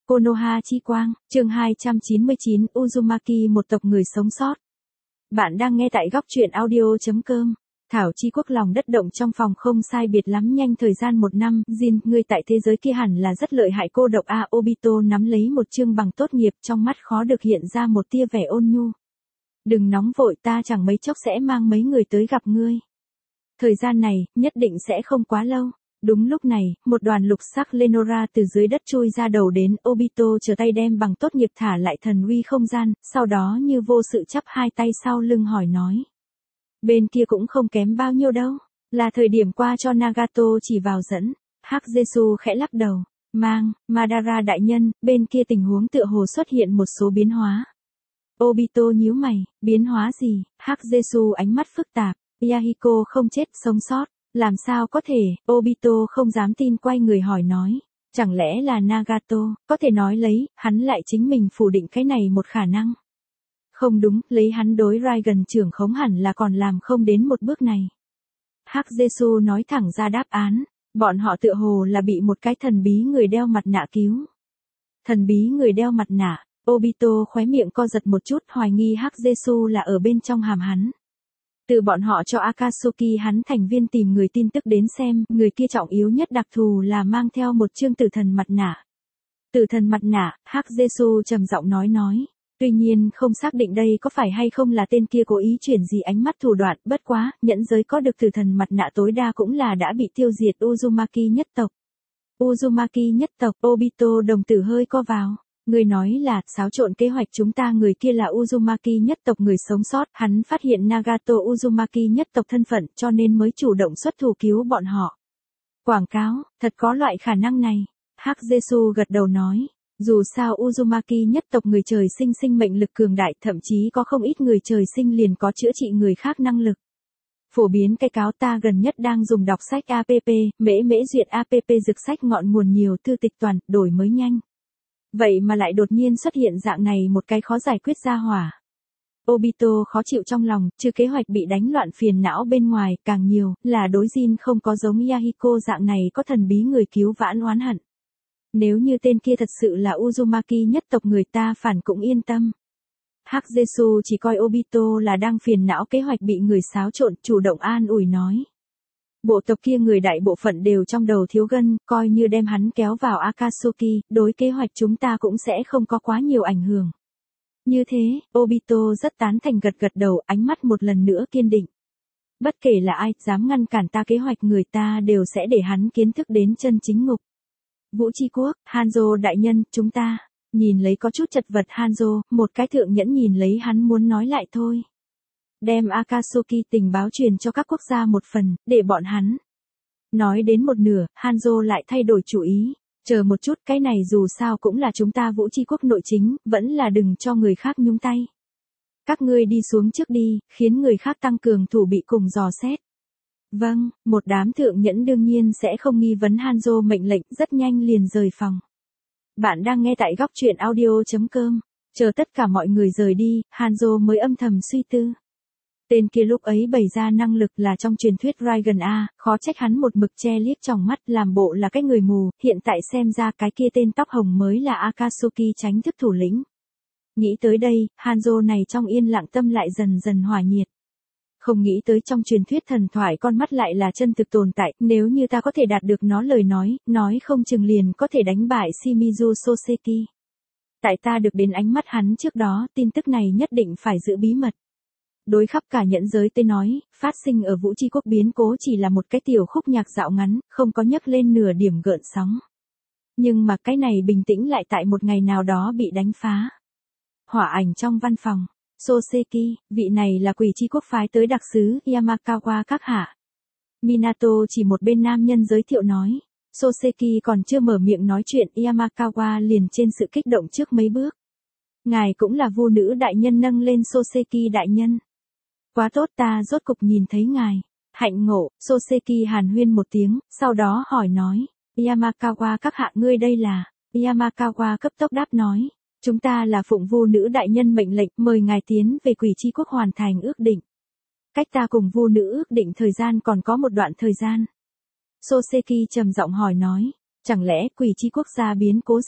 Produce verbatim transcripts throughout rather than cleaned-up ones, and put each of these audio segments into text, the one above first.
Konoha Chi Quang, chương hai trăm chín mươi chín, Uzumaki một tộc người sống sót. Bạn đang nghe tại góc truyện audio.com. Thảo Chi Quốc lòng đất động trong phòng không sai biệt lắm nhanh thời gian một năm. Jin, ngươi tại thế giới kia hẳn là rất lợi hại cô độc a. Obito nắm lấy một chương bằng tốt nghiệp, trong mắt khó được hiện ra một tia vẻ ôn nhu. Đừng nóng vội, ta chẳng mấy chốc sẽ mang mấy người tới gặp ngươi. Thời gian này, nhất định sẽ không quá lâu. Đúng lúc này, một đoàn lục sắc Lenora từ dưới đất chui ra đầu đến. Obito trở tay đem bằng tốt nghiệp thả lại thần uy không gian, sau đó như vô sự chắp hai tay sau lưng hỏi nói. Bên kia cũng không kém bao nhiêu đâu, là thời điểm qua cho Nagato chỉ vào dẫn. Hắc Jesu khẽ lắc đầu, mang, Madara đại nhân, bên kia tình huống tựa hồ xuất hiện một số biến hóa. Obito nhíu mày, biến hóa gì? Hắc Jesu ánh mắt phức tạp, Yahiko không chết sống sót. Làm sao có thể? Obito không dám tin quay người hỏi nói. Chẳng lẽ là Nagato, có thể nói lấy, hắn lại chính mình phủ định cái này một khả năng. Không đúng, lấy hắn đối Raigan trưởng khống hẳn là còn làm không đến một bước này. Hắc Jesu nói thẳng ra đáp án, bọn họ tựa hồ là bị một cái thần bí người đeo mặt nạ cứu. Thần bí người đeo mặt nạ, Obito khóe miệng co giật một chút, hoài nghi Hắc Jesu là ở bên trong hàm hắn. Từ bọn họ cho Akatsuki hắn thành viên tìm người tin tức đến xem, người kia trọng yếu nhất đặc thù là mang theo một chương tử thần mặt nạ. Tử thần mặt nạ, Hắc Jesu trầm giọng nói nói. Tuy nhiên không xác định đây có phải hay không là tên kia cố ý chuyển gì ánh mắt thủ đoạn, bất quá, nhẫn giới có được tử thần mặt nạ tối đa cũng là đã bị tiêu diệt Uzumaki nhất tộc. Uzumaki nhất tộc, Obito đồng tử hơi co vào. Người nói là, xáo trộn kế hoạch chúng ta, người kia là Uzumaki nhất tộc người sống sót, hắn phát hiện Nagato Uzumaki nhất tộc thân phận cho nên mới chủ động xuất thủ cứu bọn họ. Quảng cáo, thật có loại khả năng này. Hắc Jesu gật đầu nói, dù sao Uzumaki nhất tộc người trời sinh sinh mệnh lực cường đại, thậm chí có không ít người trời sinh liền có chữa trị người khác năng lực. Phổ biến cái cáo ta gần nhất đang dùng đọc sách app, mễ mễ duyệt app dược sách ngọn nguồn nhiều thư tịch toàn, đổi mới nhanh. Vậy mà lại đột nhiên xuất hiện dạng này một cái khó giải quyết ra hỏa. Obito khó chịu trong lòng, trừ kế hoạch bị đánh loạn phiền não bên ngoài, càng nhiều, là đối Jin không có giống Yahiko dạng này có thần bí người cứu vãn oán hận. Nếu như tên kia thật sự là Uzumaki nhất tộc người ta phản cũng yên tâm. Hắc Jesu chỉ coi Obito là đang phiền não kế hoạch bị người xáo trộn, chủ động an ủi nói. Bộ tộc kia người đại bộ phận đều trong đầu thiếu gân, coi như đem hắn kéo vào Akatsuki, đối kế hoạch chúng ta cũng sẽ không có quá nhiều ảnh hưởng. Như thế, Obito rất tán thành gật gật đầu, ánh mắt một lần nữa kiên định. Bất kể là ai, dám ngăn cản ta kế hoạch người ta đều sẽ để hắn kiến thức đến chân chính ngục. Vũ Chi Quốc, Hanzo đại nhân, chúng ta, nhìn lấy có chút chật vật Hanzo, một cái thượng nhẫn nhìn lấy hắn muốn nói lại thôi. Đem Akatsuki tình báo truyền cho các quốc gia một phần, để bọn hắn. Nói đến một nửa, Hanzo lại thay đổi chủ ý. Chờ một chút, cái này dù sao cũng là chúng ta Vũ Chi Quốc nội chính, vẫn là đừng cho người khác nhúng tay. Các ngươi đi xuống trước đi, khiến người khác tăng cường thủ bị cùng dò xét. Vâng, một đám thượng nhẫn đương nhiên sẽ không nghi vấn Hanzo mệnh lệnh, rất nhanh liền rời phòng. Bạn đang nghe tại góc truyện audio.com. Chờ tất cả mọi người rời đi, Hanzo mới âm thầm suy tư. Tên kia lúc ấy bày ra năng lực là trong truyền thuyết Raigan A, khó trách hắn một mực che liếc trong mắt làm bộ là cái người mù, hiện tại xem ra cái kia tên tóc hồng mới là Akatsuki tránh thức thủ lĩnh. Nghĩ tới đây, Hanzo này trong yên lặng tâm lại dần dần hòa nhiệt. Không nghĩ tới trong truyền thuyết thần thoại con mắt lại là chân thực tồn tại, nếu như ta có thể đạt được nó lời nói, nói không chừng liền có thể đánh bại Shimizu Soseki. Tại ta được đến ánh mắt hắn trước đó, tin tức này nhất định phải giữ bí mật. Đối khắp cả nhẫn giới tê nói, phát sinh ở Vũ Chi Quốc biến cố chỉ là một cái tiểu khúc nhạc dạo ngắn, không có nhấc lên nửa điểm gợn sóng. Nhưng mà cái này bình tĩnh lại tại một ngày nào đó bị đánh phá. Hỏa ảnh trong văn phòng, Soseki, vị này là Quỷ Chi Quốc phái tới đặc sứ, Yamakawa các hạ. Minato chỉ một bên nam nhân giới thiệu nói, Soseki còn chưa mở miệng nói chuyện, Yamakawa liền trên sự kích động trước mấy bước. Ngài cũng là vu nữ đại nhân nâng lên Soseki đại nhân. Quá tốt, ta rốt cục nhìn thấy ngài. Hạnh ngộ, Soseki hàn huyên một tiếng, sau đó hỏi nói, Yamakawa các hạ ngươi đây là, Yamakawa cấp tốc đáp nói, chúng ta là phụng vu nữ đại nhân mệnh lệnh mời ngài tiến về Quỷ Chi Quốc hoàn thành ước định. Cách ta cùng vu nữ ước định thời gian còn có một đoạn thời gian. Soseki trầm giọng hỏi nói, chẳng lẽ Quỷ Chi Quốc gia biến cố gì?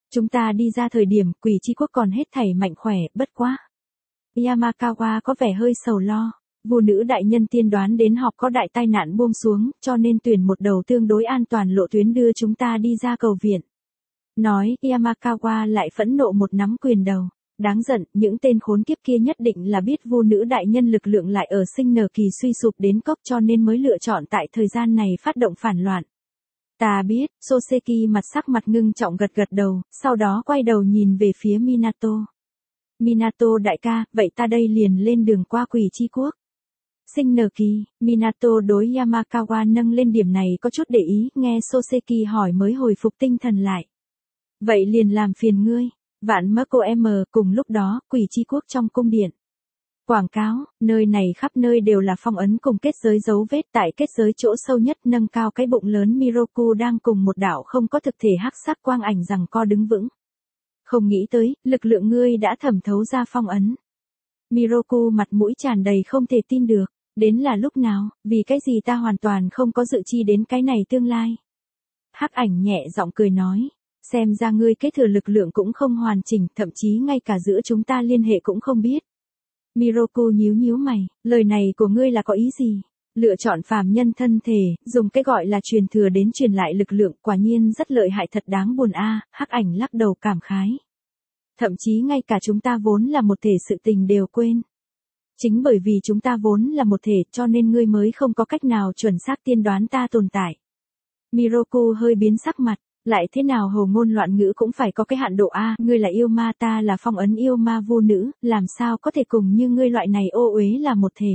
Chúng ta đi ra thời điểm quỷ chi quốc còn hết thảy mạnh khỏe, bất quá. Yamakawa có vẻ hơi sầu lo. Vu nữ đại nhân tiên đoán đến họ có đại tai nạn buông xuống, cho nên tuyển một đầu tương đối an toàn lộ tuyến đưa chúng ta đi ra cầu viện. Nói, Yamakawa lại phẫn nộ một nắm quyền đầu. Đáng giận, những tên khốn kiếp kia nhất định là biết vu nữ đại nhân lực lượng lại ở sinh nở kỳ suy sụp đến cốc cho nên mới lựa chọn tại thời gian này phát động phản loạn. Ta biết, Soseki mặt sắc mặt ngưng trọng gật gật đầu, sau đó quay đầu nhìn về phía Minato. Minato đại ca, vậy ta đây liền lên đường qua quỷ chi quốc. Sinh nở kỳ, Minato đối Yamakawa nâng lên điểm này có chút để ý, nghe Soseki hỏi mới hồi phục tinh thần lại. Vậy liền làm phiền ngươi. Vạn Marco M cùng lúc đó, quỷ chi quốc trong cung điện. Quảng cáo, nơi này khắp nơi đều là phong ấn cùng kết giới dấu vết tại kết giới chỗ sâu nhất nâng cao cái bụng lớn Miroku đang cùng một đạo không có thực thể hắc sắc quang ảnh rằng co đứng vững. Không nghĩ tới, lực lượng ngươi đã thẩm thấu ra phong ấn. Miroku mặt mũi tràn đầy không thể tin được, đến là lúc nào, vì cái gì ta hoàn toàn không có dự chi đến cái này tương lai. Hắc ảnh nhẹ giọng cười nói. Xem ra ngươi kế thừa lực lượng cũng không hoàn chỉnh, thậm chí ngay cả giữa chúng ta liên hệ cũng không biết. Miroku nhíu nhíu mày, lời này của ngươi là có ý gì? Lựa chọn phàm nhân thân thể, dùng cái gọi là truyền thừa đến truyền lại lực lượng, quả nhiên rất lợi hại thật đáng buồn a. Hắc ảnh lắc đầu cảm khái. Thậm chí ngay cả chúng ta vốn là một thể sự tình đều quên. Chính bởi vì chúng ta vốn là một thể cho nên ngươi mới không có cách nào chuẩn xác tiên đoán ta tồn tại. Miroku hơi biến sắc mặt. Lại thế nào hồ ngôn loạn ngữ cũng phải có cái hạn độ a, ngươi là yêu ma ta là phong ấn yêu ma vô nữ, làm sao có thể cùng như ngươi loại này ô uế là một thể.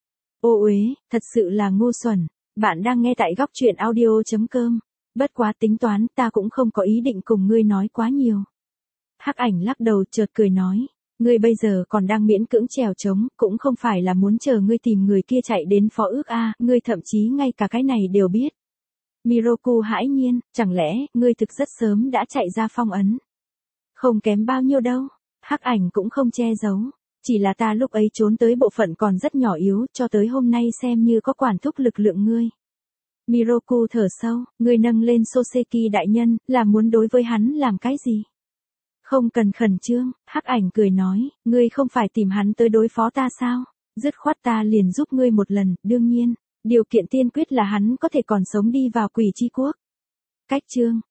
Ô uế, thật sự là ngu xuẩn. Bạn đang nghe tại góc truyện audio chấm com. Bất quá tính toán, ta cũng không có ý định cùng ngươi nói quá nhiều. Hắc ảnh lắc đầu chợt cười nói, ngươi bây giờ còn đang miễn cưỡng trèo trống, cũng không phải là muốn chờ ngươi tìm người kia chạy đến phó ước a, ngươi thậm chí ngay cả cái này đều biết. Miroku hãi nhiên, chẳng lẽ, ngươi thực rất sớm đã chạy ra phong ấn? Không kém bao nhiêu đâu, hắc ảnh cũng không che giấu, chỉ là ta lúc ấy trốn tới bộ phận còn rất nhỏ yếu, cho tới hôm nay xem như có quản thúc lực lượng ngươi. Miroku thở sâu, ngươi nâng lên Soseki đại nhân, là muốn đối với hắn làm cái gì? Không cần khẩn trương, hắc ảnh cười nói, ngươi không phải tìm hắn tới đối phó ta sao? Dứt khoát ta liền giúp ngươi một lần, đương nhiên. Điều kiện tiên quyết là hắn có thể còn sống đi vào quỷ chi quốc. Cách chương